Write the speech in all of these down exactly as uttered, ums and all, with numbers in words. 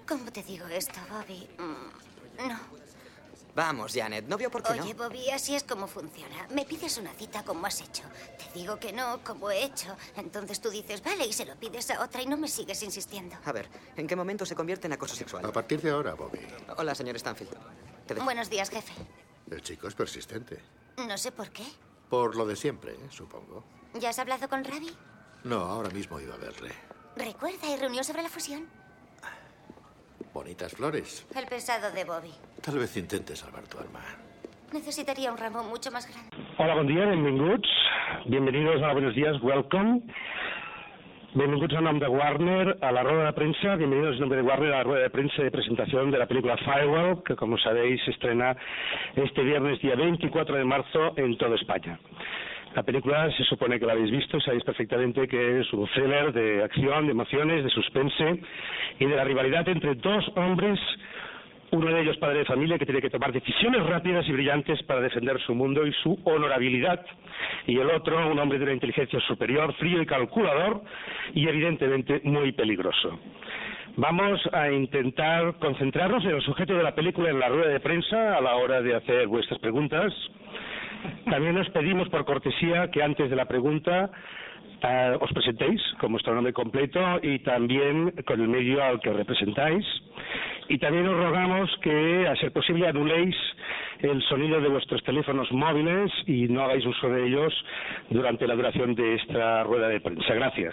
¿Cómo te digo esto, Bobby? Mm, no. Vamos, Janet, ¿no veo por qué Oye, no? Bobby, así es como funciona. Me pides una cita como has hecho. Te digo que no, como he hecho. Entonces tú dices, vale, y se lo pides a otra y no me sigues insistiendo. A ver, ¿en qué momento se convierte en acoso sexual? A partir de ahora, Bobby. Hola, señor Stanfield. Te dejo. Buenos días, jefe. El chico es persistente. No sé por qué. Por lo de siempre, ¿eh? Supongo. ¿Ya has hablado con Ravi? No, ahora mismo iba a verle. Recuerda, y reunión sobre la fusión. Bonitas flores. El pesado de Bobby. Tal vez intente salvar tu alma. Necesitaría un ramo mucho más grande. Hola, bon dia, benvinguts. Bienvenidos a Buenos Días, welcome. Bienvenidos a nombre de Warner a la rueda de prensa. Bienvenidos en nombre de Warner a la rueda de prensa de presentación de la película Firewall, que como sabéis se estrena este viernes día veinticuatro de marzo en toda España. La película se supone que la habéis visto, sabéis perfectamente que es un thriller de acción, de emociones, de suspense y de la rivalidad entre dos hombres, uno de ellos padre de familia que tiene que tomar decisiones rápidas y brillantes para defender su mundo y su honorabilidad, y el otro, un hombre de una inteligencia superior, frío y calculador y evidentemente muy peligroso. Vamos a intentar concentrarnos en el sujeto de la película en la rueda de prensa a la hora de hacer vuestras preguntas. También os pedimos por cortesía que antes de la pregunta eh, os presentéis con vuestro nombre completo y también con el medio al que representáis. Y también os rogamos que, a ser posible, anuléis el sonido de vuestros teléfonos móviles y no hagáis uso de ellos durante la duración de esta rueda de prensa. Gracias.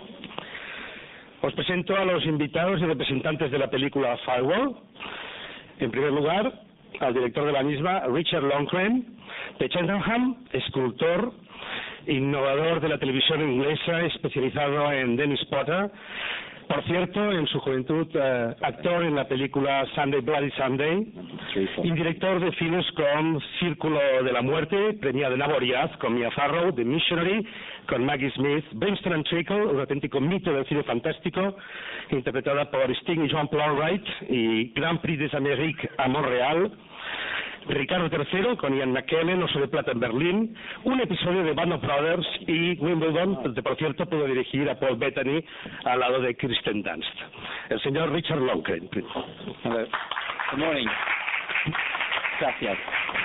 Os presento a los invitados y representantes de la película Firewall. En primer lugar, al director de la misma, Richard Longren, de Cheltenham, escultor, innovador de la televisión inglesa, especializado en Dennis Potter. Por cierto, en su juventud, eh, actor en la película Sunday Bloody Sunday, y director de filmes con Círculo de la Muerte, premiado en Avoriaz, con Mia Farrow, The Missionary, con Maggie Smith, Brimstone and Treacle, un auténtico mito del cine fantástico, interpretada por Sting y Jean-Paul Wright, y Grand Prix des Amériques a Montreal. Ricardo tercero con Ian McKellen, Oso de Plata en Berlín, un episodio de Band of Brothers y Wimbledon, donde por cierto pudo dirigir a Paul Bettany al lado de Kirsten Dunst. El señor Richard Longren. Hello. Good morning. Gracias.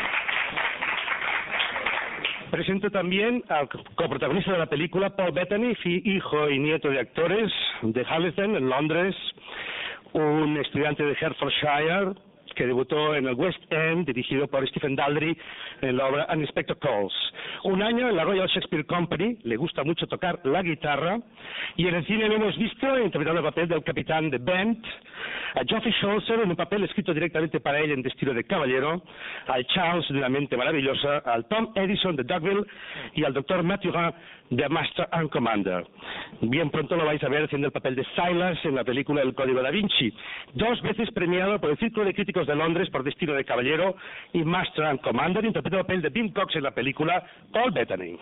Presento también al coprotagonista de la película, Paul Bettany, hijo y nieto de actores de Harlesden, en Londres, un estudiante de Hertfordshire, que debutó en el West End, dirigido por Stephen Daldry, en la obra Inspector Calls. Un año en la Royal Shakespeare Company, le gusta mucho tocar la guitarra, y en el cine lo hemos visto interpretando el papel del capitán de Bent, a Geoffrey Chaucer en un papel escrito directamente para él en Destino de Caballero, al Charles de Una mente maravillosa, al Tom Edison de Dogville y al doctor Mathurin de Master and Commander. Bien pronto lo vais a ver haciendo el papel de Silas en la película El Código da Vinci, dos veces premiado por el Círculo de Críticos de Londres por Destino de Caballero y Master and Commander, interpretó el papel de Bing Cox en la película Paul Bettany.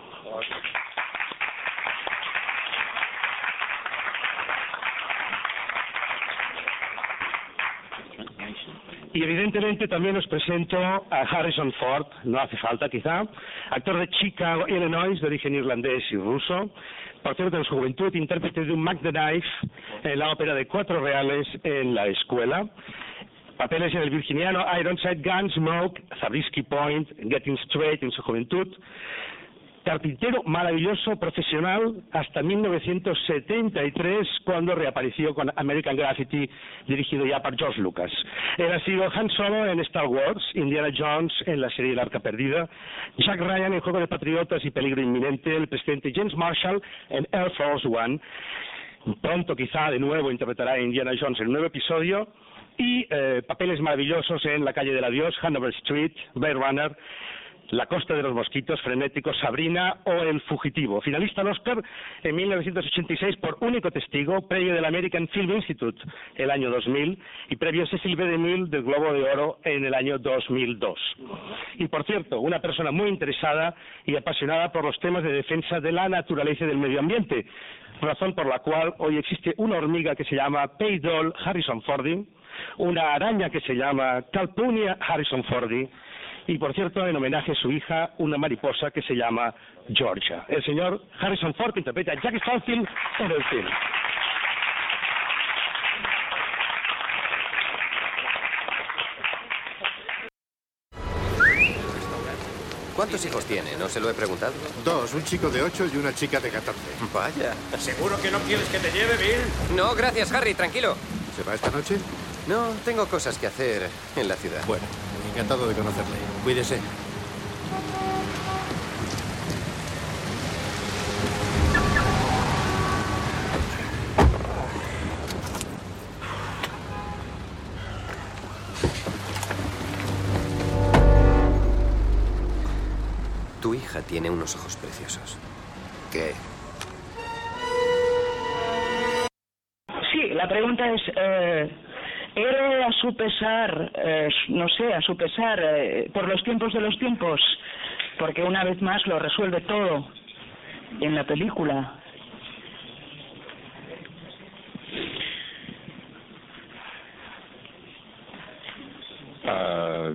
Y evidentemente también os presento a Harrison Ford, no hace falta quizá, actor de Chicago, Illinois, de origen irlandés y ruso, por cierto en su juventud intérprete de un Mac the Knife en la ópera de Cuatro Reales en la escuela, papeles en el virginiano Ironside, Gunsmoke, Zabriskie Point, Getting Straight en su juventud, carpintero maravilloso profesional hasta mil novecientos setenta y tres, cuando reapareció con American Graffiti, dirigido ya por George Lucas. Él ha sido Han Solo en Star Wars, Indiana Jones en la serie El Arca Perdida, Jack Ryan en Juego de Patriotas y Peligro Inminente, el presidente James Marshall en Air Force One. Pronto quizá de nuevo interpretará a Indiana Jones en un nuevo episodio, y eh, papeles maravillosos en La calle del adiós, Hanover Street, Blade Runner, La costa de los mosquitos, Frenético, Sabrina o El fugitivo. Finalista al Oscar en mil novecientos ochenta y seis por Único testigo, premio del American Film Institute el año dos mil y premio Cecil B. DeMille del Globo de Oro en el año dos mil dos. Y por cierto, una persona muy interesada y apasionada por los temas de defensa de la naturaleza y del medio ambiente, razón por la cual hoy existe una hormiga que se llama Paydol harrisonfordi, una araña que se llama Calpunia harrisonfordi, y por cierto, en homenaje a su hija, una mariposa que se llama Georgia. El señor Harrison Ford interpreta a Jack Stanfield en el film. ¿Cuántos hijos tiene? No se lo he preguntado. Dos, un chico de ocho y una chica de catorce. Vaya. ¿Seguro que no quieres que te lleve, Bill? No, gracias, Harry, tranquilo. ¿Se va esta noche? No, tengo cosas que hacer en la ciudad. Bueno, encantado de conocerle. Cuídese. Tu hija tiene unos ojos preciosos. ¿Qué? Sí, la pregunta es, eh, ¿era a su pesar, eh, no sé, a su pesar, eh, por los tiempos de los tiempos? Porque una vez más lo resuelve todo en la película. Uh,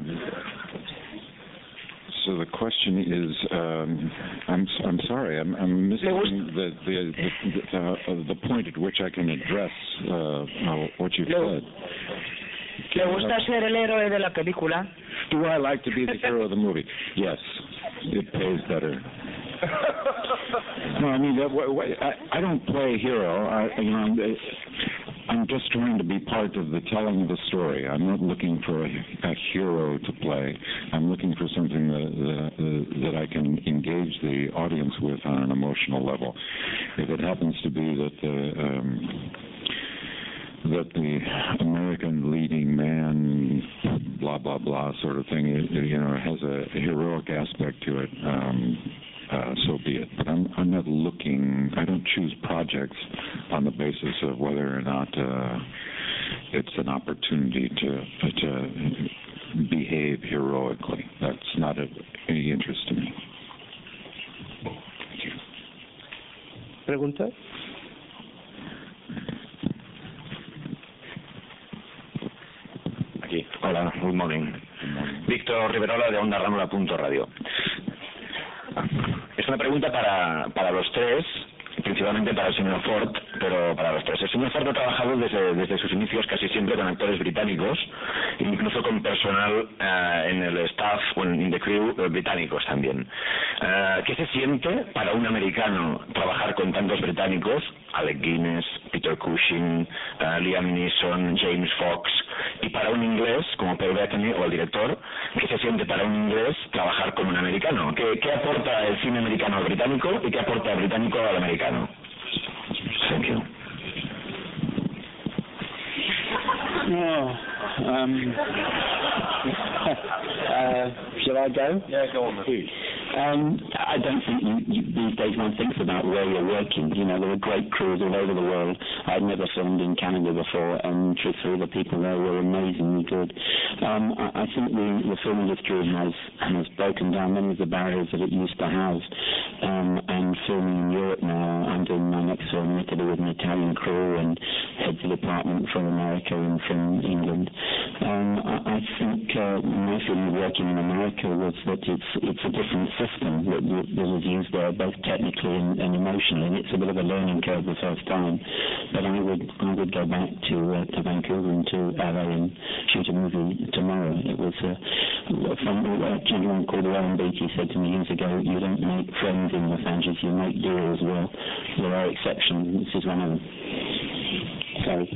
so the question is, um, I'm I'm sorry, I'm I'm missing the the the, uh, the point at which I can address uh, what you've said. ¿Le gusta ser el héroe de la película? Do I like to be the hero of the movie? Yes, it pays better. No, I mean, I I don't play hero. I you know. I'm just trying to be part of the telling of the story. I'm not looking for a, a hero to play. I'm looking for something that, that, that I can engage the audience with on an emotional level. If it happens to be that the um, that the American leading man, blah blah blah, sort of thing, you know, has a heroic aspect to it. Um, Uh, so be it. But I'm, I'm not looking, I don't choose projects on the basis of whether or not uh, it's an opportunity to, to behave heroically. That's not of any interest to me. Thank you. ¿Preguntas? Aquí. Hola, good morning. Good morning. Víctor Riverola de Onda Ranura punto radio. Es una pregunta para, para los tres, principalmente para el señor Ford, pero para los tres. El señor Ford ha trabajado desde, desde sus inicios casi siempre con actores británicos, incluso con personal uh, en el staff o en the crew uh, británicos también. Uh, ¿Qué se siente para un americano trabajar con tantos británicos? Alec Guinness, Peter Cushing, uh, Liam Neeson, James Fox, y para un inglés como Paul Bettany o el director, ¿qué se siente para un inglés trabajar con un americano? ¿Qué, qué aporta el cine americano al británico y qué aporta el británico al americano? Thank you. No, um, uh, shall I go? Yeah, go on, please. Um, I don't think you, you, these days one thinks about where you're working. You know, there are great crews all over the world. I'd never filmed in Canada before, and truthfully, the people there were amazingly good. Um, I, I think the, the film industry has has broken down many of the barriers that it used to have. Um, and filming in Europe now, I'm doing my next film in Italy with an Italian crew and heads of department from America and from England. Um, I, I think uh, my feeling working in America was that it's it's a different system that, that was used there, both technically and, and emotionally. And it's a bit of a learning curve the first time, but I would I would go back to uh, to Vancouver and to L A and shoot a movie tomorrow. It was uh, from a gentleman called Warren Beatty said to me years ago, "You don't make friends in Los Angeles, you make deals." Well, there are exceptions. This is one of them. Sorry.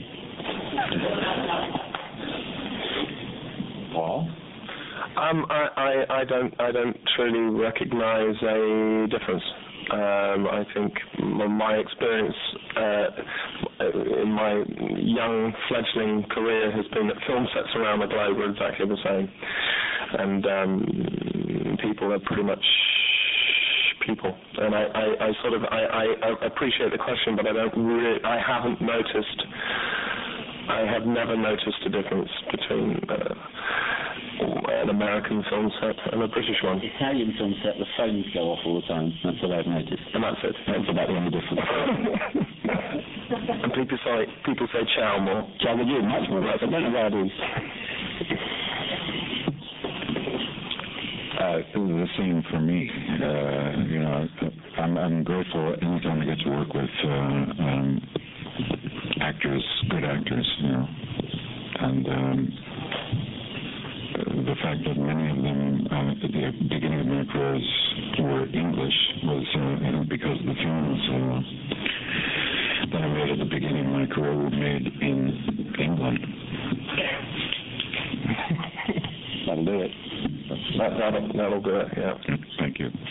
Paul? Um, I, I, I don't I don't truly recognise a difference. Um, I think my experience uh, in my young fledgling career has been that film sets around the globe are exactly the same, and um, people are pretty much people. And I, I, I sort of I, I appreciate the question, but I don't really I haven't noticed. I have never noticed a difference between uh, an American film set and a British one. Italian film set, the phones go off all the time. That's what I've noticed. And that's it. That's about the only difference. And people say people say ciao more. Ciao, they do much more. Right. I don't know why it is. Uh, it was the same for me. Uh, you know, I'm, I'm grateful anytime I get to work with uh, um, actors, good actors, you know, and um, the fact that many of them uh, um, at the beginning of my career were English was uh, you know, because the films uh, that I made at the beginning of my career were made in England. That'll do it. That, that'll, that'll do it, yeah. Thank you.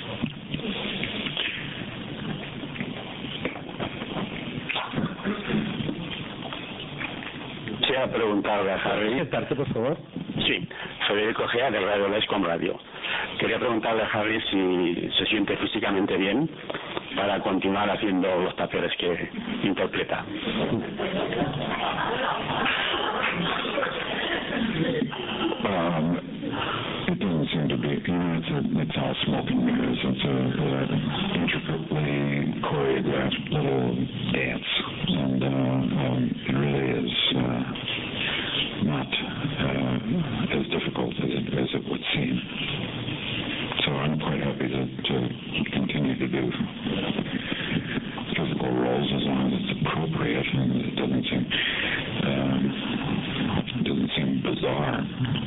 Quisiera preguntarle a Harry. Por favor. Sí, Federico Gea de Radio Lescom Radio. Quería preguntarle a Harry si se siente físicamente bien para continuar haciendo los papeles que interpreta. Um, it doesn't seem to be, you know, it's, a, it's all smoke and mirrors. It's a, uh, intricately choreographed little dance, and uh, um, it really is uh, not uh, as difficult as it, as it would seem. So I'm quite happy to, to continue to do physical roles as long as it's appropriate and it doesn't seem um, it doesn't seem bizarre.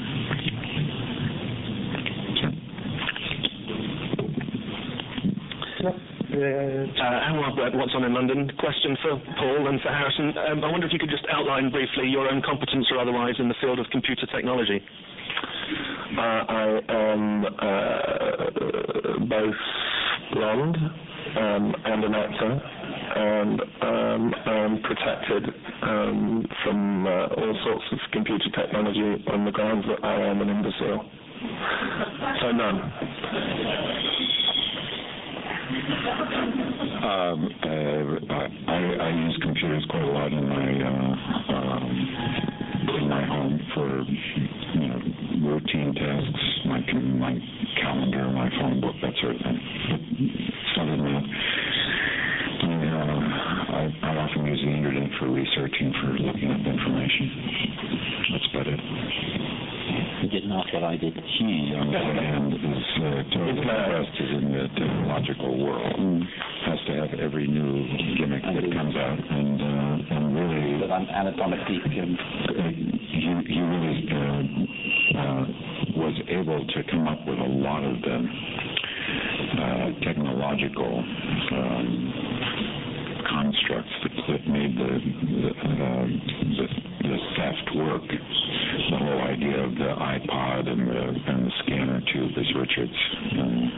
Uh, Howard Webb, What's On in London. Question for Paul and for Harrison. Um, I wonder if you could just outline briefly your own competence or otherwise in the field of computer technology. Uh, I am uh, both blonde um, and an actor, and um, I'm protected um, from uh, all sorts of computer technology on the grounds that I am an imbecile. So none. Um, uh, I, I use computers quite a lot in my uh, um, in my home for you know routine tasks, my my calendar, my phone book, that sort of thing. But other than that, uh, I, I often use the internet for researching, for looking up information. That's about it. You didn't ask what I did. He, on the other hand, is uh, totally invested in the technological world. Mm. Has to have every new gimmick that comes out, and uh, and really, but I'm anatomically. Um, he he really uh, uh, was able to come up with a lot of the uh, technological um, constructs that, that made the the, uh, the the theft work. The whole idea of the iPod and the and the scanner tube is Richard's. Um,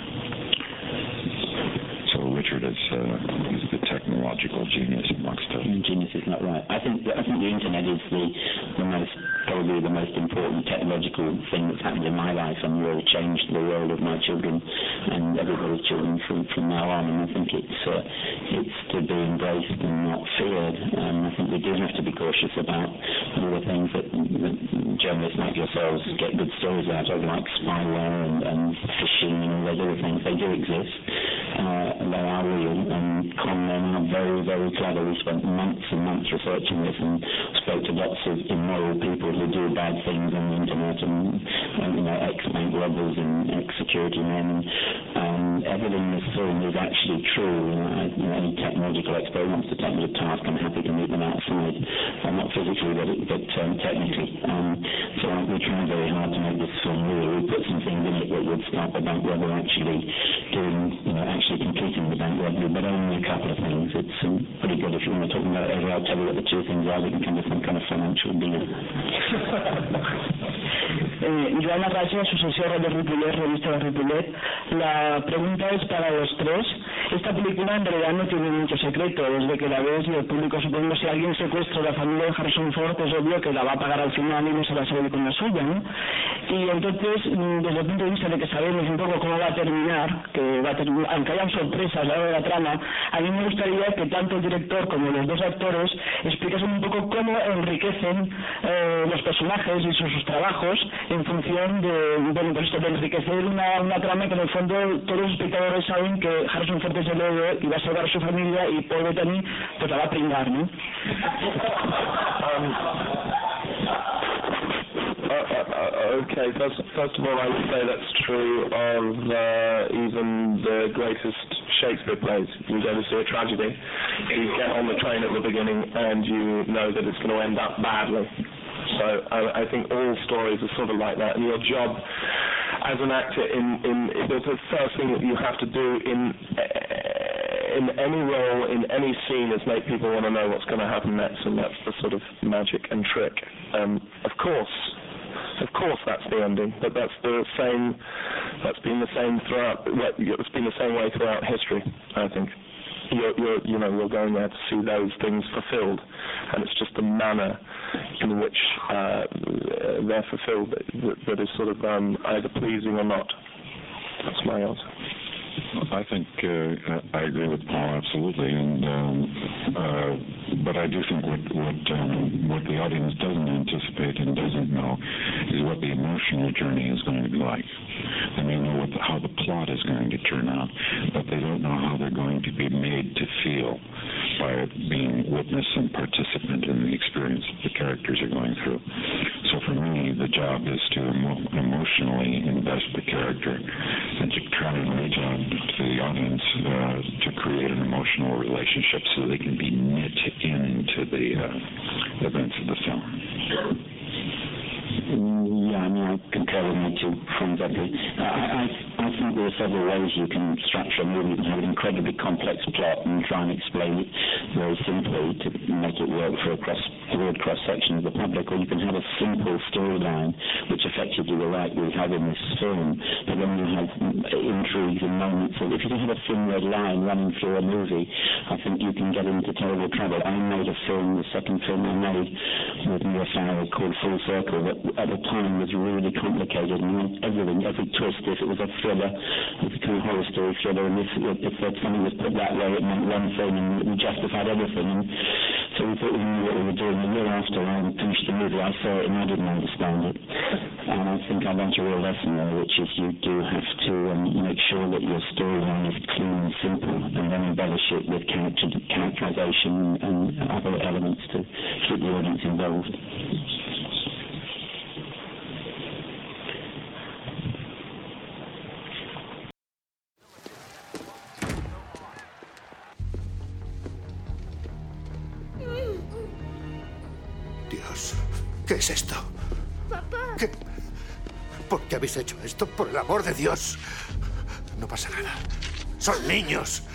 so Richard is uh, is the technological genius amongst us. Genius is not right. I think I think the internet is the the most probably the most important technological thing that's happened in my life, and will change the world of my children and everybody's children from, from now on. And I think it's uh, it's to be embraced and not feared. And I think we do have to be cautious about all the things that, that journalists like yourselves get good stories out of, like spyware and, and phishing and all those other things. They do exist. Uh, and they are real, and con men are very, very clever. We spent months and months researching this and spoke to lots of immoral people who do bad things on the internet, and, and you know, ex-bank robbers and ex-security men. And everything in this film is actually true. You know, I, you know, any technological expert wants to take me to task, I'm happy to meet them outside. Uh, not physically, but, but um, technically. Um, so uh, we tried very hard to make this film real. We put some things in it that would stop a bank robber actually doing, you know, actually completing the bank robbery, but only a couple of things. It's um, pretty good. If you want to talk about it, I'll tell you what the two things are. We can come to some kind of financial deal. Eh, Joana Raja, Asociación de Ripollet, revista de Ripollet. La pregunta es para los tres. Esta película en realidad no tiene mucho secreto. Desde que la ves y el público, supongo, si alguien secuestra a la familia de Harrison Ford, es obvio que la va a pagar al final y no se va a salir con la suya, ¿no? Y entonces, desde el punto de vista de que sabemos un poco cómo va a terminar, que va a terminar, aunque hayan sorpresas a la hora de la trama, a mí me gustaría que tanto el director como los dos actores explicasen un poco cómo enriquecen eh, los personajes y sus, sus trabajos en función de, bueno, pues esto de enriquecer una, una trama que en el fondo todos los espectadores saben que Harrison Ford es el héroe y va a salvar a su familia, y Paul Bettany pues la va a pringar, ¿no? Um, Uh, uh, okay, first, first of all, I would say that's true of uh, even the greatest Shakespeare plays. You go to see a tragedy, you get on the train at the beginning and you know that it's going to end up badly. So I, I think all stories are sort of like that, and your job as an actor, in, in, in the first thing that you have to do in in any role, in any scene, is make people want to know what's going to happen next, and that's the sort of magic and trick. Um, of course, of course, that's the ending, but that's the same. That's been the same throughout. It's been the same way throughout history, I think. You're, you're, you know, you're going there to see those things fulfilled, and it's just the manner in which uh, they're fulfilled that, that is sort of um, either pleasing or not. That's my answer. I think uh, I agree with Paul absolutely, and um, uh, but I do think what what um, what the audience doesn't anticipate and doesn't know is what the emotional journey is going to be like. They may know what the, how the plot is going to turn out, but they don't know how they're going to be made to feel by being witness and participant in the experience that the characters are going through. So for me, the job is to emo- emotionally invest the character and to try and reach out to the audience uh, to create an emotional relationship so they can be knit into the uh, events of the film. Yeah, I mean, I concur with my two friends up here. I, I, I think there are several ways you can structure a movie. You can have an incredibly complex plot and try and explain it very simply to make it work for a cross, broad cross-section of the public, or you can have a simple storyline, which effectively you're right we have in this film, but then you have intrigues and moments. If you can have a thin red line running through a movie, I think you can get into terrible trouble. I made a film, the second film I made with Mia Farrow called Full Circle, that at the time was really complicated, and everything, every twist, if it was a thriller, it was a kind of horror story thriller, and if, if something was put that way, it meant one thing, and we justified everything. And so we thought we knew what we were doing. A year after I finished the movie, I saw it and I didn't understand it. And I think I learned a real lesson there, which is you do have to um, make sure that your storyline is clean and simple, and then embellish it with character, characterization and other elements to keep the audience involved. Dios, ¿qué es esto? Papá. ¿Qué? ¿Por qué habéis hecho esto? Por el amor de Dios. No pasa nada. Son niños.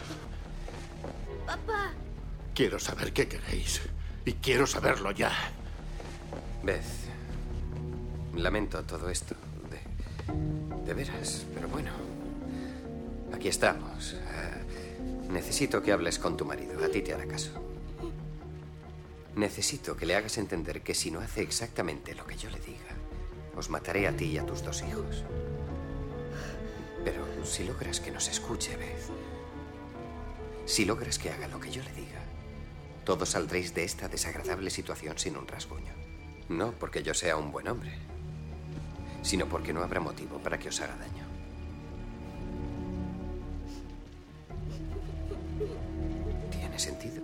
Papá. Quiero saber qué queréis. Y quiero saberlo ya. Beth, lamento todo esto. De, de veras, pero bueno. Aquí estamos. Uh, necesito que hables con tu marido. A ti te hará caso. Necesito que le hagas entender que si no hace exactamente lo que yo le diga, os mataré a ti y a tus dos hijos. Pero si logras que nos escuche, Beth, si logras que haga lo que yo le diga, todos saldréis de esta desagradable situación sin un rasguño. No porque yo sea un buen hombre, sino porque no habrá motivo para que os haga daño. ¿Tiene sentido?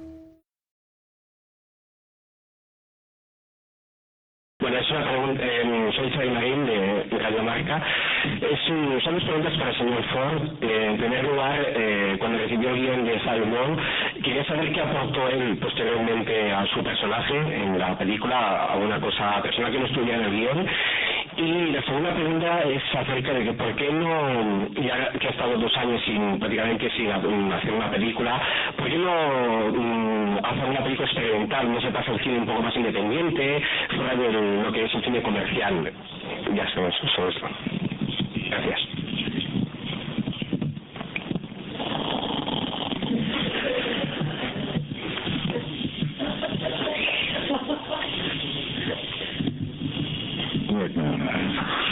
Bueno, es una pregunta, eh, soy Xavi Marín de Radio Marca. Es, son dos preguntas para el señor Ford. Eh, en primer lugar, eh, cuando recibió el guión de Simon, quería saber qué aportó él posteriormente a su personaje en la película, a una cosa personal que no estuviera en el guión. Y la segunda pregunta es acerca de que por qué no, ya que ha estado dos años sin prácticamente sin hacer una película, por qué no um, hacer una película experimental, no se pasa al cine un poco más independiente, fuera de lo que es el cine comercial. Ya está, eso, eso es. Gracias. Look, man, I,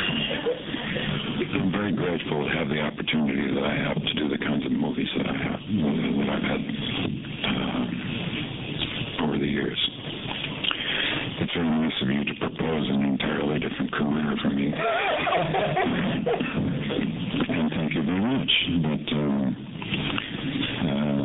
I'm very grateful to have the opportunity that I have to do the kinds of movies that I have, that I've had uh, over the years. It's very nice of you to propose an entirely different career for me. And thank you very much. But, um, uh,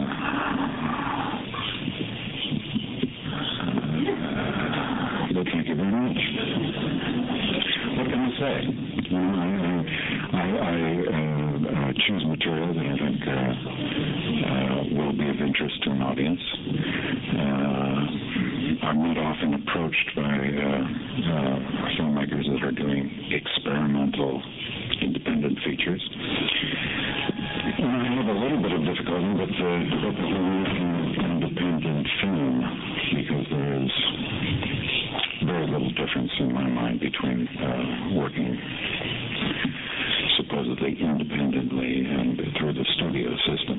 uh, but thank you very much. What can I say? You know, I, I, I uh, uh, choose material that I think uh, uh, will be of interest to an audience. Uh, I'm not often approached by uh, uh, filmmakers that are doing experimental independent features. You know, I have a little bit of difficulty with the, with the whole independent film, because there is very little difference in my mind between uh, working supposedly independently and through the studio system.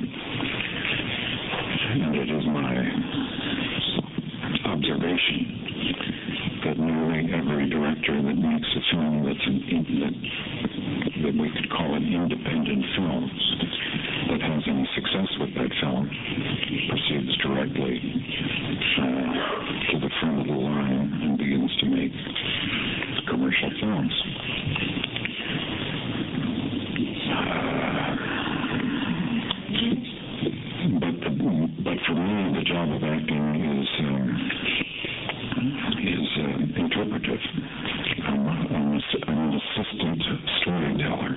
And it is my observation that nearly every director that makes a film that's an in, that, that we could call an independent film, that has any success with that film, proceeds directly uh, to the front of the line and begins to make commercial films. Uh, but the, but for me, the job of acting is um, is uh, interpretive. I'm, I'm, a, I'm an assistant storyteller,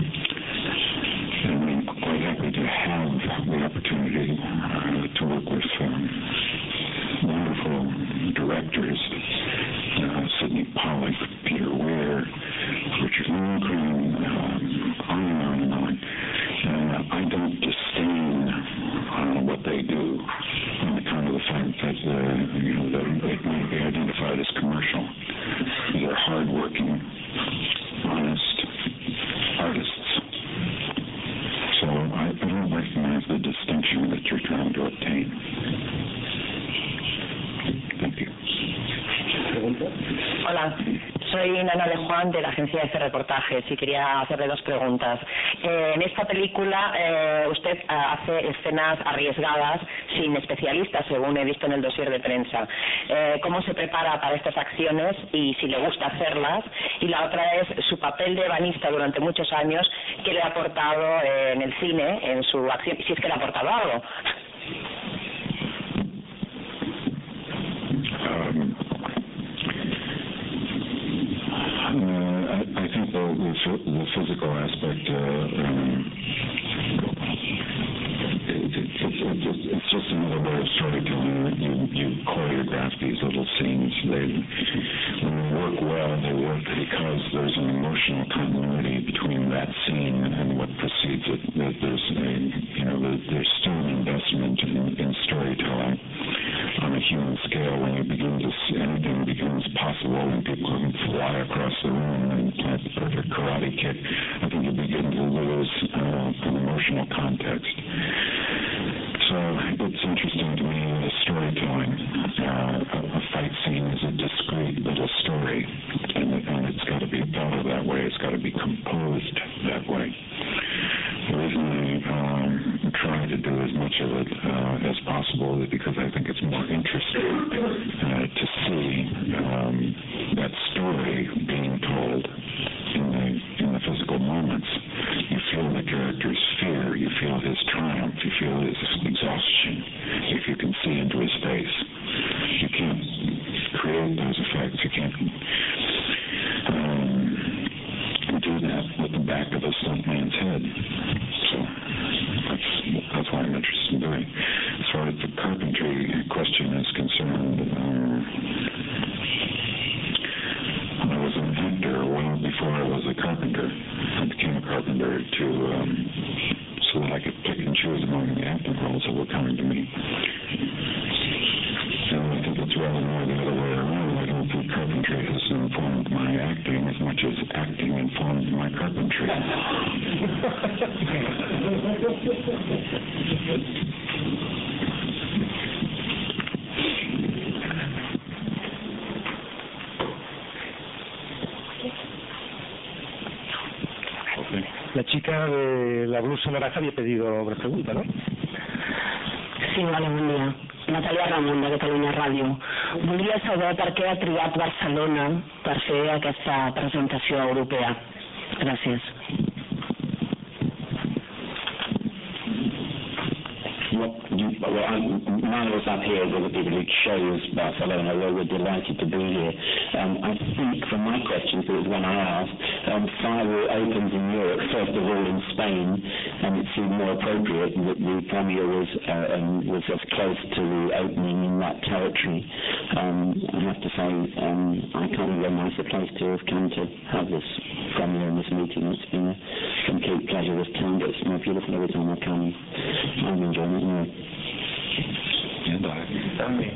and I'm quite happy to have the opportunity uh, to work with um, wonderful directors, uh, Sidney Pollack, Peter Weir, Richard Lindgren, um, on and on and on. Uh, I don't disdain uh, what they do on account of the fact that uh, you know that it may be identified as commercial. They're hardworking, honest artists. So I, I don't recognize the distinction that you're trying to obtain. Thank you. Hola, soy Nana de Juan de la agencia F Reportajes y quería hacerle dos preguntas. Eh, en esta película eh, usted eh, hace escenas arriesgadas sin especialistas, según he visto en el dossier de prensa. Eh, ¿Cómo se prepara para estas acciones y si le gusta hacerlas? Y la otra es su papel de ebanista durante muchos años, ¿qué le ha aportado eh, en el cine, en su acción, si es que le ha aportado algo? Um, uh, I, I think the, the, the physical aspect, uh, um, it, it, it, it, it, it's just another way of storytelling. You, you choreograph these little scenes. They, when they work well, they work because there's an emotional continuity between that scene and what precedes it. There's a, you know, there's still an investment in, in storytelling on a human scale. When you begin to see anything becomes possible and people can fly across the room and plant the perfect karate kick, I think you begin to lose uh, an emotional context. So it's interesting to me the storytelling. Uh, a, a fight scene is a discrete little story, and, and it's got to be thought of that way. It's got to be composed that way. The reason I um, try to do as much of it uh, as possible is because I think it's more interesting uh, to see um, that story being told in the in the physical moments. You feel the character's fear, you feel his triumph, you feel his exhaustion. If you can see into his face, you can't create those effects. You can't um, do that with the back of a stuntman's head. So that's that's what I'm interested in doing. As far as the carpentry question is concerned, um, I was an actor well before I was a carpenter. I became a carpenter to um, so that I could pick and choose among the acting roles that were coming to me. And I think it's rather more the other way around. I don't think carpentry has informed my acting as much as acting informed my carpentry. La chica de la blusa naranja había pedido una pregunta, ¿no? Sí, vale, bon dia. Natàlia Ramon, de Catalunya Ràdio. Voldria saber per què ha triat Barcelona per fer aquesta presentació europea. Gràcies. Well, I'm, none of us up here are the people who chose Barcelona, although we're delighted to be here. Um, I think from my questions, there was one I asked, um, Firewall opens in Europe, first of all in Spain, and it seemed more appropriate that the premiere was, uh, um, was as close to the opening in that territory. Um, I have to say, um, I can't really when my supplies to have come to have this from you in this meeting. It's been a complete pleasure this time, but it's more beautiful every time I come. I'm enjoying it anyway. And I. And me.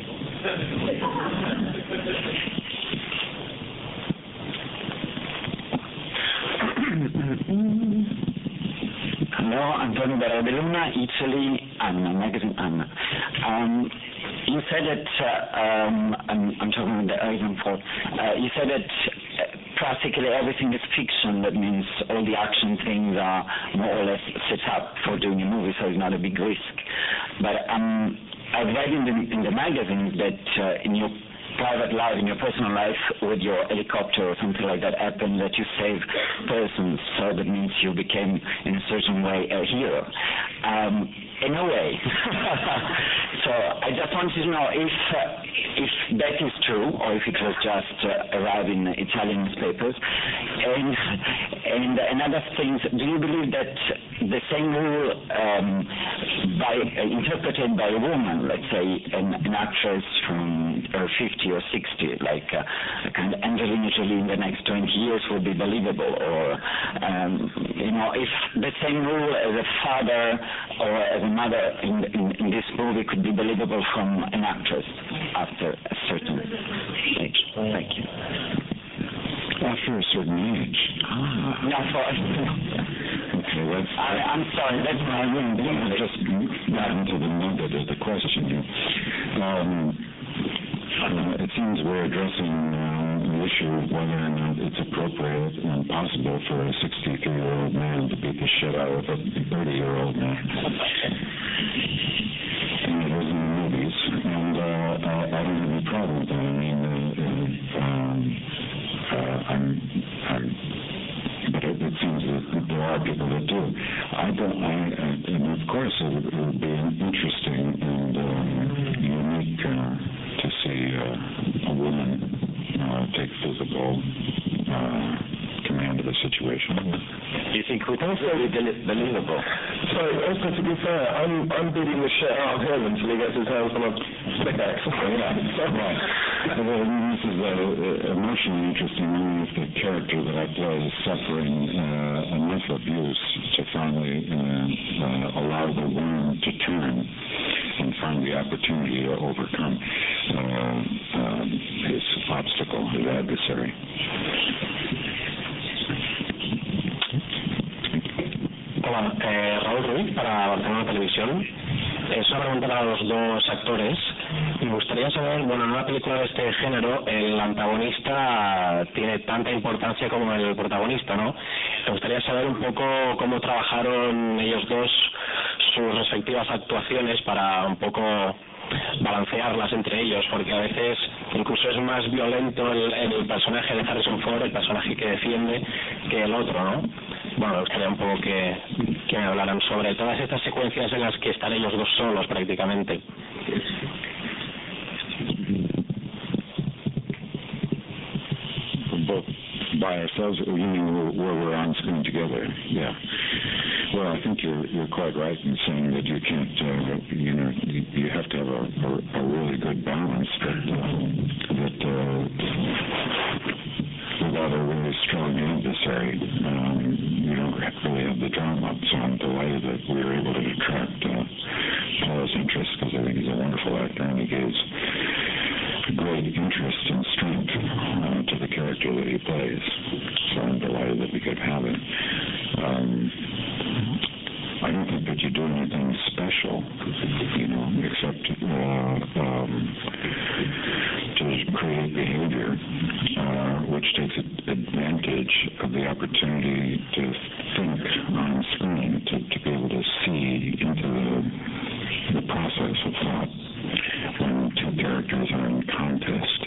Hello, Antonio Barra de Luna, Italy, Anna, magazine Anna. Um, you said that, uh, um, I'm, I'm talking about the Ivan Ford, uh, you said that uh, practically everything is fiction. That means all the action things are more or less set up for doing a movie, so it's not a big risk. But um, I've read in the, in the magazines that uh, in your private life, in your personal life, with your helicopter or something like that happened, that you save persons, so that means you became in a certain way a hero. Um, in a way. So I just wanted to know if uh, if that is true, or if it was just uh, arrived in Italian newspapers. And and another thing, do you believe that the same rule um, by uh, interpreted by a woman, let's say an, an actress from her fifty or sixty, like uh, kind of Angelina Jolie in the next twenty years, would be believable? Or um, you know, if the same rule as a father or as a mother in, in, in this movie could be believable from an actress after a certain age. Thank you. After a certain age. Ah. No, for, okay, that's... I, I'm sorry, that's my room. I just got into the nugget of the question here. Um, uh, it seems we're addressing um, the issue of whether or not it's appropriate and possible for a sixty-three-year-old man to beat the shit out of a thirty-year-old man. And it is in the movies, and uh, I, I don't have any problem with that. I mean, uh, uh, um, uh, I'm, I'm, but it, it seems that there are people that do. I don't, I, I and of course it would, it would be interesting and um, unique uh, to see uh, a woman uh, take physical uh, command of the situation. You think we can say believable? So, also to be fair, I'm I'm beating the shit out of him until he gets his hands on a pickaxe. Yeah, so, right. Well, this is uh, emotionally interesting only if the character that I play is suffering uh, enough abuse to finally uh, uh, allow the wound to turn and find the opportunity to overcome uh, um, his obstacle, his adversary. Hola, eh, Raúl Ruiz para Barcelona Televisión. Es una pregunta para los dos actores. Me gustaría saber, bueno, en una película de este género el antagonista tiene tanta importancia como el protagonista, ¿no? Me gustaría saber un poco cómo trabajaron ellos dos sus respectivas actuaciones para un poco balancearlas entre ellos, porque a veces incluso es más violento el, el personaje de Harrison Ford, el personaje que defiende, que el otro, ¿no? Bueno, me gustaría un poco que, que me hablaran sobre todas estas secuencias en las que están ellos dos solos prácticamente. Both by ourselves, you mean where we're on screen together? Yeah. Well, I think you're you're quite right in saying that you can't, uh, you know, you, you have to have a, a, a really good balance that uh, that uh, without a really strong adversary, um, you don't really have the drama. So I'm delighted that we were able to attract uh, Paul's interest, because I think he's a wonderful actor and he gives great interest and strength uh, to the character that he plays. So I'm delighted that we could have it. Um, I don't think that you do anything special, you know, except uh, um, to create behavior uh, which takes advantage of the opportunity to think on screen, to, to be able to see into the, the process of thought when two characters are in contest.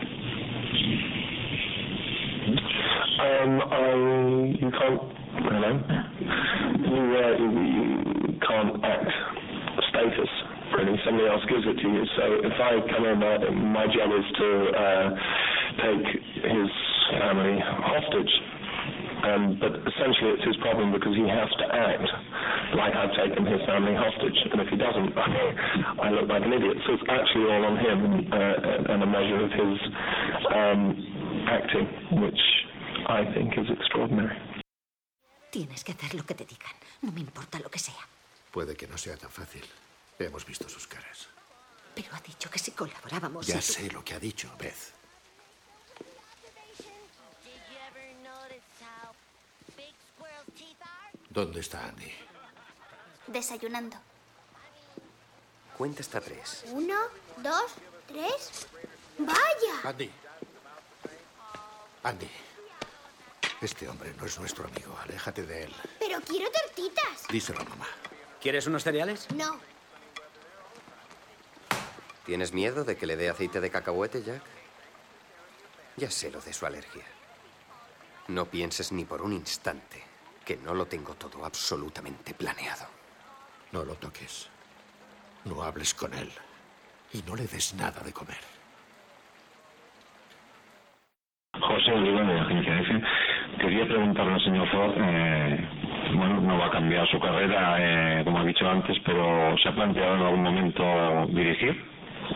Um, I, you can't, hello? You, uh, you, you can't act status, really. Somebody else gives it to you. So if I come in, uh, my job is to uh, take his family hostage. Um, but essentially it's his problem because he has to act like I've taken his family hostage. And if he doesn't, I look like an idiot. So it's actually all on him uh, and a measure of his... Um, acting, which I think is extraordinary. Tienes que hacer lo que te digan. No me importa lo que sea. Puede que no sea tan fácil. Hemos visto sus caras. Pero ha dicho que si colaborábamos... Ya y tú- sé lo que ha dicho, Beth. ¿Dónde está Andy? Desayunando. Cuenta hasta tres. Uno, dos, tres. ¡Vaya! Andy. Andy. Este hombre no es nuestro amigo. Aléjate de él. Pero quiero tortitas. Díselo a mamá. ¿Quieres unos cereales? No. ¿Tienes miedo de que le dé aceite de cacahuete, Jack? Ya sé lo de su alergia. No pienses ni por un instante que no lo tengo todo absolutamente planeado. No lo toques. No hables con él. Y no le des nada de comer. José Oliva, de la Agencia F. Quería preguntarle al señor Ford, eh, bueno, no va a cambiar su carrera, eh, como ha dicho antes, pero ¿se ha planteado en algún momento dirigir?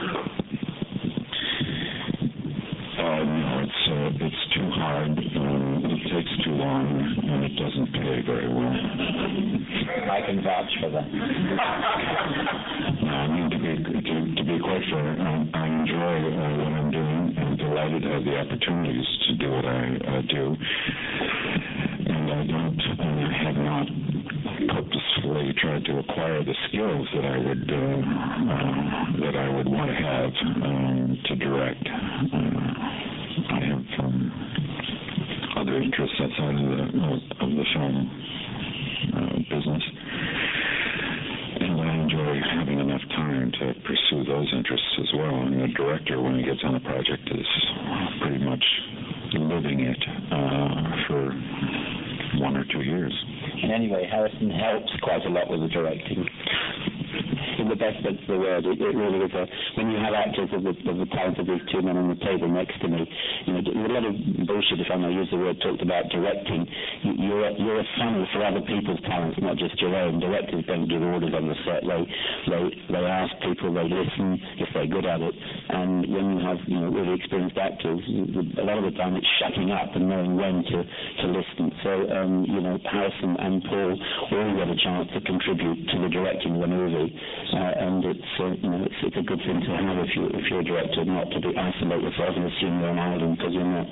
Uh, no, it's uh, it's too hard. Um, it takes too long, and it doesn't pay very well. I can vouch for that. No, I mean to be to, to be quite fair, I, I enjoy uh, what I'm doing. I'm delighted to have the opportunities to do what I uh, do, and I don't uh, have not purposefully tried to acquire the skills that I would uh, uh, that I would want to have um, to direct. Uh, I have um, other interests outside of the of the film uh, business, and I enjoy having enough time to pursue those interests as well. And the director, when he gets on a project, is pretty much living it uh, for one or two years. And anyway, Harrison helps quite a lot with the directing. In the best sense of the word, it, it really is a, when you have actors of the, of the talent of these two men on the table next to me, you know, there's a lot of bullshit, if I may use the word, talked about directing. You, you're, a, you're a funnel for other people's talents, not just your own. Directors don't give orders on the set. They, they, they ask people, they listen if they're good at it. And when you have, you know, really experienced actors, a lot of the time it's shutting up and knowing when to, to listen. So, um, you know, Harrison and Paul all get a chance to contribute to the directing of the movie. Uh, and it's, uh, you know, it's, it's a good thing to have if, you, if you're a director, not to be isolate yourself and assume you're an island, because you're not.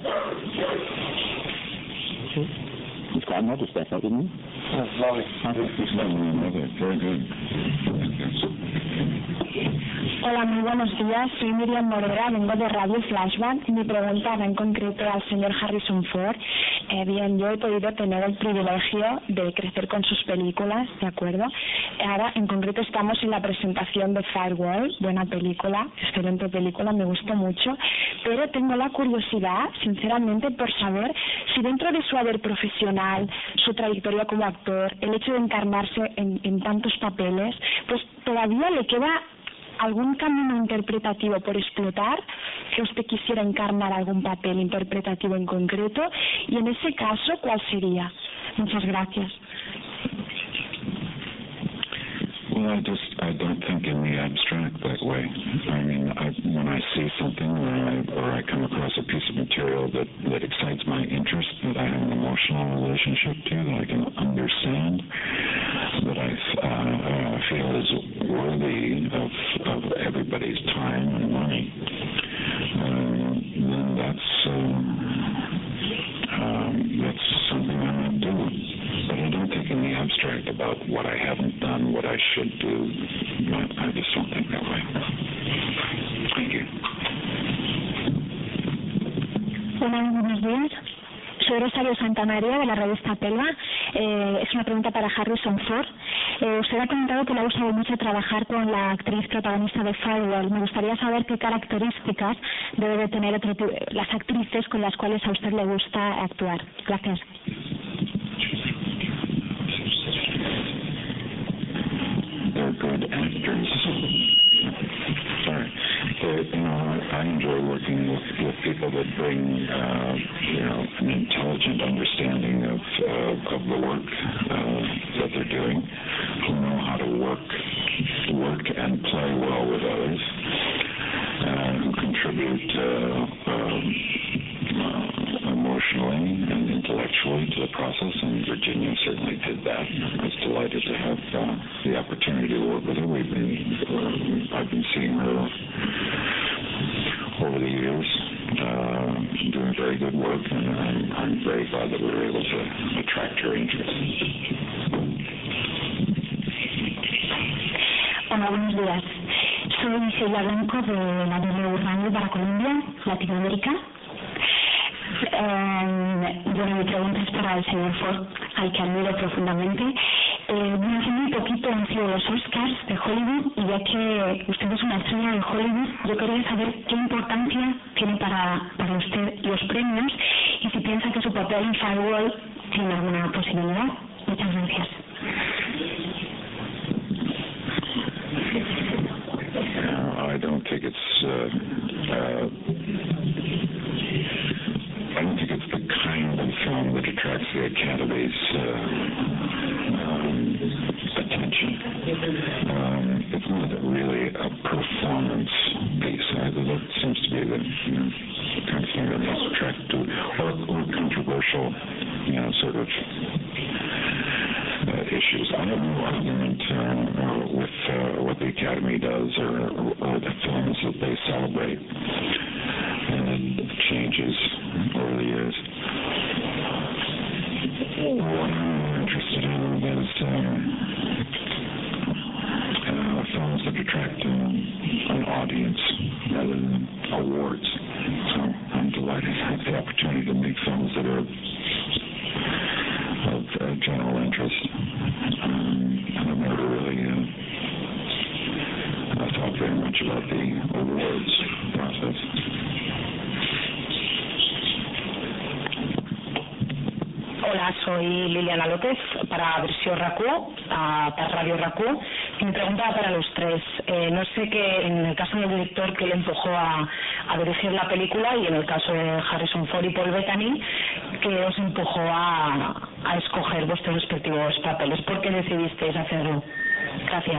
It's quite modest, I thought, didn't you? That's lovely. Very good. Hola, muy buenos días. Soy Miriam Morera, vengo de Radio Flashback. Mi pregunta va en concreto al señor Harrison Ford. Eh, bien, yo he podido tener el privilegio de crecer con sus películas, ¿de acuerdo? Ahora, en concreto, estamos en la presentación de Firewall, buena película, excelente película, me gustó mucho, pero tengo la curiosidad, sinceramente, por saber si dentro de su haber profesional, su trayectoria como actor, el hecho de encarnarse en, en tantos papeles, pues todavía le queda algún camino interpretativo por explotar, que usted quisiera encarnar algún papel interpretativo en concreto, y en ese caso, ¿cuál sería? Muchas gracias. Well, I just, I don't think in the abstract that way. I mean, I, when I see something or I, or I come across a piece of material that, that excites my interest, that I have an emotional relationship to, that I can understand, that I uh, uh, feel is worthy of, of everybody's time and money, um, then that's, um, um, that's something I might do. But I don't think in the abstract about what I haven't done, what I should do. I just don't think that way. Thank you. Hola, buenos días. Soy Rosario Santamaría de la revista Pelva. Eh, es una pregunta para Harrison Ford. Eh, usted ha comentado que le ha gustado mucho trabajar con la actriz protagonista de Firewall. Me gustaría saber qué características debe de tener otro, las actrices con las cuales a usted le gusta actuar. Gracias. They're good actors. Sorry. They're, you know, I enjoy working with, with people that bring, uh, you know, an intelligent understanding of uh, of the work uh, that they're doing, who know how to work, work and play well with others, uh, who contribute uh, um, uh, process, and Virginia certainly did that. I was delighted to have uh, the opportunity to work with her. We've been, uh, I've been seeing her over the years, uh, doing very good work, and I'm, I'm very glad that we were able to attract her interest. Hola, buenos días. Soy Sheila Blanco de la W Radio para Colombia, Latinoamérica. Eh, bueno, mi pregunta es para el señor Ford, al que admiro profundamente. Eh, bueno, hace muy poquito han sido los Oscars de Hollywood, y ya que usted es una estrella de Hollywood, yo quería saber qué importancia tiene para, para usted los premios y si piensa que su papel en Firewall tiene alguna posibilidad. Muchas gracias. Uh, I don't think it's uh, uh, I don't think it's the kind of film that attracts the Academy's uh, um, attention. Um, it's not really a performance piece either. That seems to be the you know, kind of thing that most attractive or, or controversial, you know, sort of uh, issues. I have no argument uh, with uh, what the Academy does or, or the films that they celebrate. And it changes over the years. What I'm interested in is um, uh, films that attract um, an audience rather than awards. So I'm delighted to have the opportunity to make films that are of uh, general interest. Um, and I've never really uh, thought very much about the awards process. Hola, soy Liliana López para Versión RACU, uh, para Radio RACU, y mi pregunta para los tres. Eh, no sé qué, en el caso del director que le empujó a, a dirigir la película, y en el caso de Harrison Ford y Paul Bettany, que os empujó a, a escoger vuestros respectivos papeles. ¿Por qué decidisteis hacerlo? Gracias.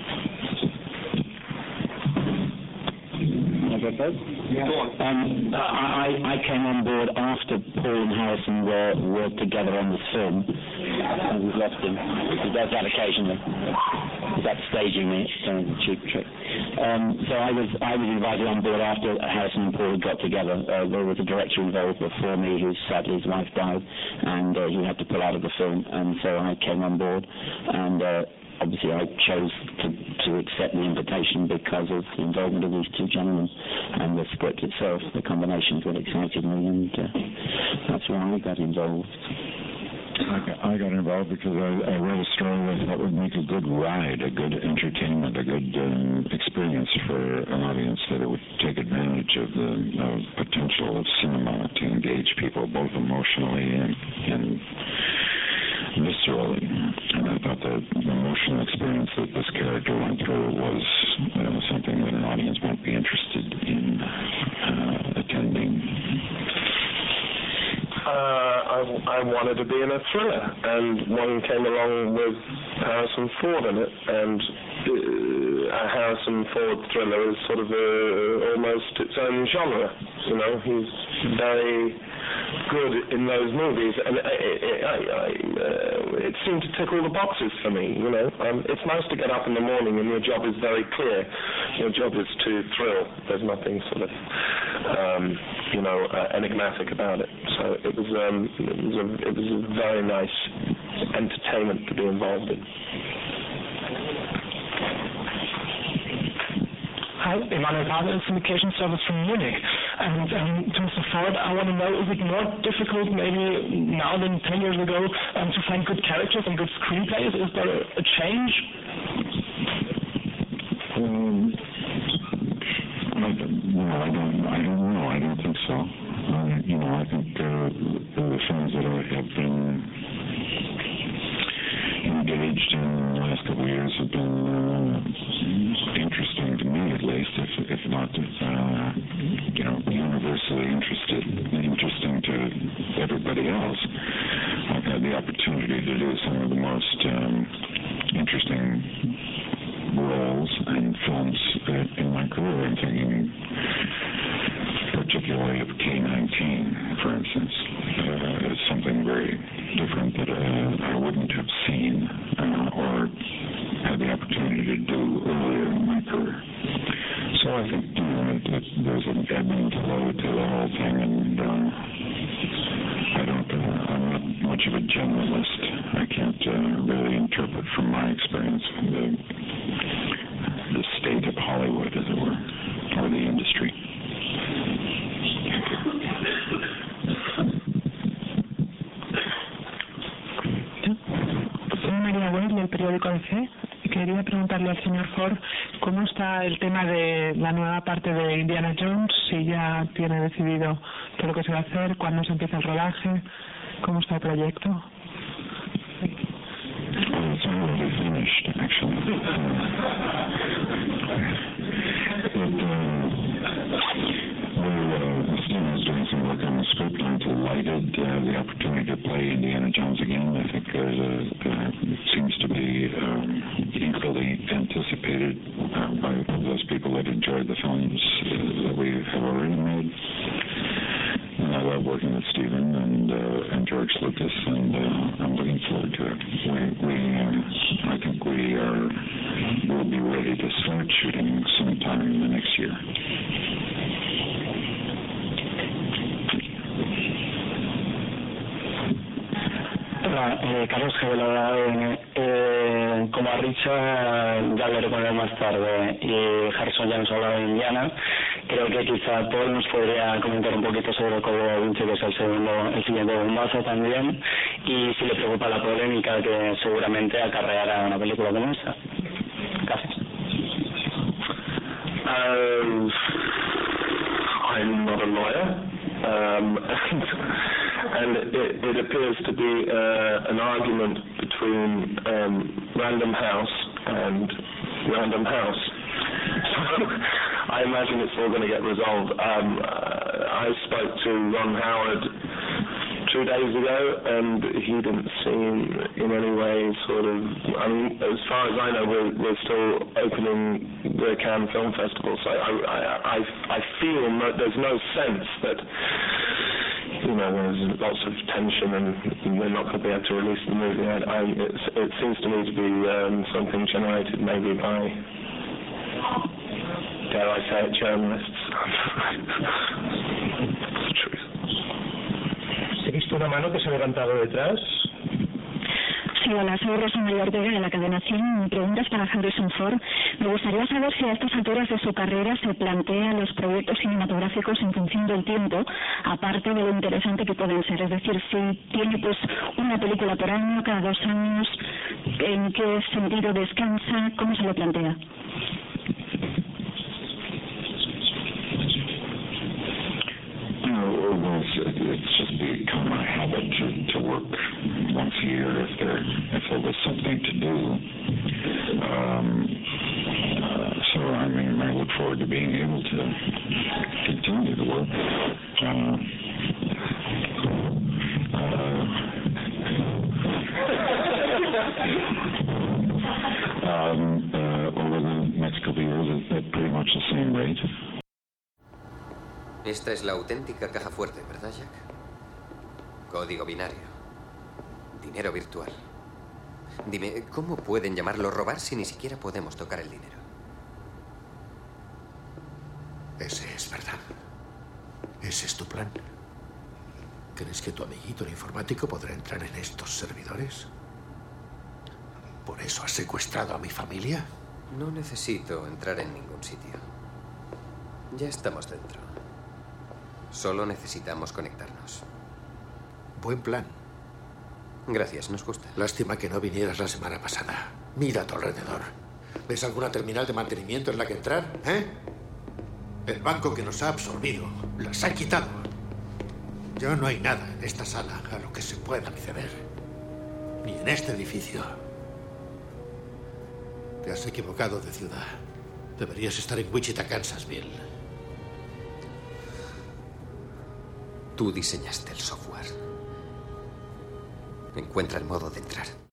Yeah. Um, I, I came on board after Paul and Harrison were worked together on this film. And we've lost him. He does that occasionally. That's staging me. It's a cheap trick. Um, so I was I was invited on board after Harrison and Paul had got together. Uh, there was a director involved before me who sadly his wife died, and uh, he had to pull out of the film. And so I came on board, and uh, obviously I chose to, to accept the invitation because of the involvement of these two gentlemen and the script itself. The combination is what excited me, and uh, that's why I got involved. I got, I got involved because I, I read a story that I thought would make a good ride, a good entertainment, a good um, experience for an audience, that it would take advantage of the uh, potential of cinema to engage people both emotionally and, and viscerally. And I thought the emotional experience that this character went through was uh, something that an audience might be interested in uh, attending. Uh, I, I wanted to be in a thriller, and one came along with Harrison Ford in it, and uh, a Harrison Ford thriller is sort of a, almost its own genre. You know, he's very good in those movies, and it, it, I, I, uh, it seemed to tick all the boxes for me. You know, um, it's nice to get up in the morning and your job is very clear. Your job is to thrill. There's nothing sort of, um, you know, uh, enigmatic about it. So it was, um, it was a, it was a very nice entertainment to be involved in. Hi, Emanuel Pavel, Syndication Service from Munich. And um, to Mister Ford, I want to know, is it more difficult maybe now than ten years ago um, to find good characters and good screenplays? Is there a, a change? Um, I don't, no, I don't, I don't know. I don't think so. Um, you know, I think uh, the films that I have been engaged in the last couple of years have been uh, interesting to me, at least, if, if not, uh, you know, universally interested, interesting to everybody else. I've had the opportunity to do some of the most um, interesting roles and films uh, in my career. I'm thinking periódico A B C. Quería preguntarle al señor Ford cómo está el tema de la nueva parte de Indiana Jones, si ya tiene decidido todo lo que se va a hacer, cuándo se empieza el rodaje, cómo está el proyecto. Well, it's already finished, actually. It, uh, we, uh, Stephen is doing some work on the script. I'm delighted uh, the opportunity to play Indiana Jones again. I think there's a, uh, it seems to be um, equally anticipated uh, by those people that enjoyed the films uh, that we have already made. And I love working with Stephen and uh, and George Lucas, and uh, I'm looking forward to it. We, we uh, I think we are will be ready to start shooting sometime in the next year. Hola, eh, Carlos Gebela. Eh, eh, como a Richard ya hablaré con él más tarde y Harrison ya nos hablaba de Indiana, creo que quizá Paul nos podría comentar un poquito sobre Código Vinci, que es el segundo, el siguiente bombazo también, y si le preocupa la polémica que seguramente acarreará una película como esta. Gracias. Um, I'm not a lawyer, um, and, and it, it appears to be uh, an argument between um, Random House and Random House. So I imagine it's all going to get resolved. Um, uh, I spoke to Ron Howard two days ago, and he didn't seem in any way sort of. I mean, as far as I know, we're, we're still opening the Cannes Film Festival, so I, I, I, I feel that there's no sense that, you know, there's lots of tension and we're not going to be able to release the movie. I, I, it's, it seems to me to be um, something generated maybe by, dare I say it, journalists. It's the truth. He visto una mano que se ha levantado detrás. Sí, hola, soy Rosa María Ortega de la cadena cien. Mi pregunta es para Harrison Ford. Me gustaría saber si a estas alturas de su carrera se plantean los proyectos cinematográficos en función del tiempo, aparte de lo interesante que pueden ser. Es decir, si tiene pues una película por año, cada dos años, ¿en qué sentido descansa? ¿Cómo se lo plantea? It's just become a habit to, to work once a year if there if there was something to do. Um, uh, so I mean, I look forward to being able to continue the work. Uh, uh, um, uh, over the next couple of years at, at pretty much the same rate. Esta es la auténtica caja fuerte, ¿verdad, Jack? Código binario. Dinero virtual. Dime, ¿cómo pueden llamarlo robar si ni siquiera podemos tocar el dinero? Ese es verdad. Ese es tu plan. ¿Crees que tu amiguito el informático podrá entrar en estos servidores? ¿Por eso has secuestrado a mi familia? No necesito entrar en ningún sitio. Ya estamos dentro. Solo necesitamos conectarnos. Buen plan. Gracias, nos gusta. Lástima que no vinieras la semana pasada. Mira a tu alrededor. ¿Ves alguna terminal de mantenimiento en la que entrar? ¿Eh? El banco que nos ha absorbido. Las ha quitado. Ya no hay nada en esta sala a lo que se pueda acceder. Ni en este edificio. Te has equivocado de ciudad. Deberías estar en Wichita, Kansasville. Tú diseñaste el software. Encuentra el modo de entrar.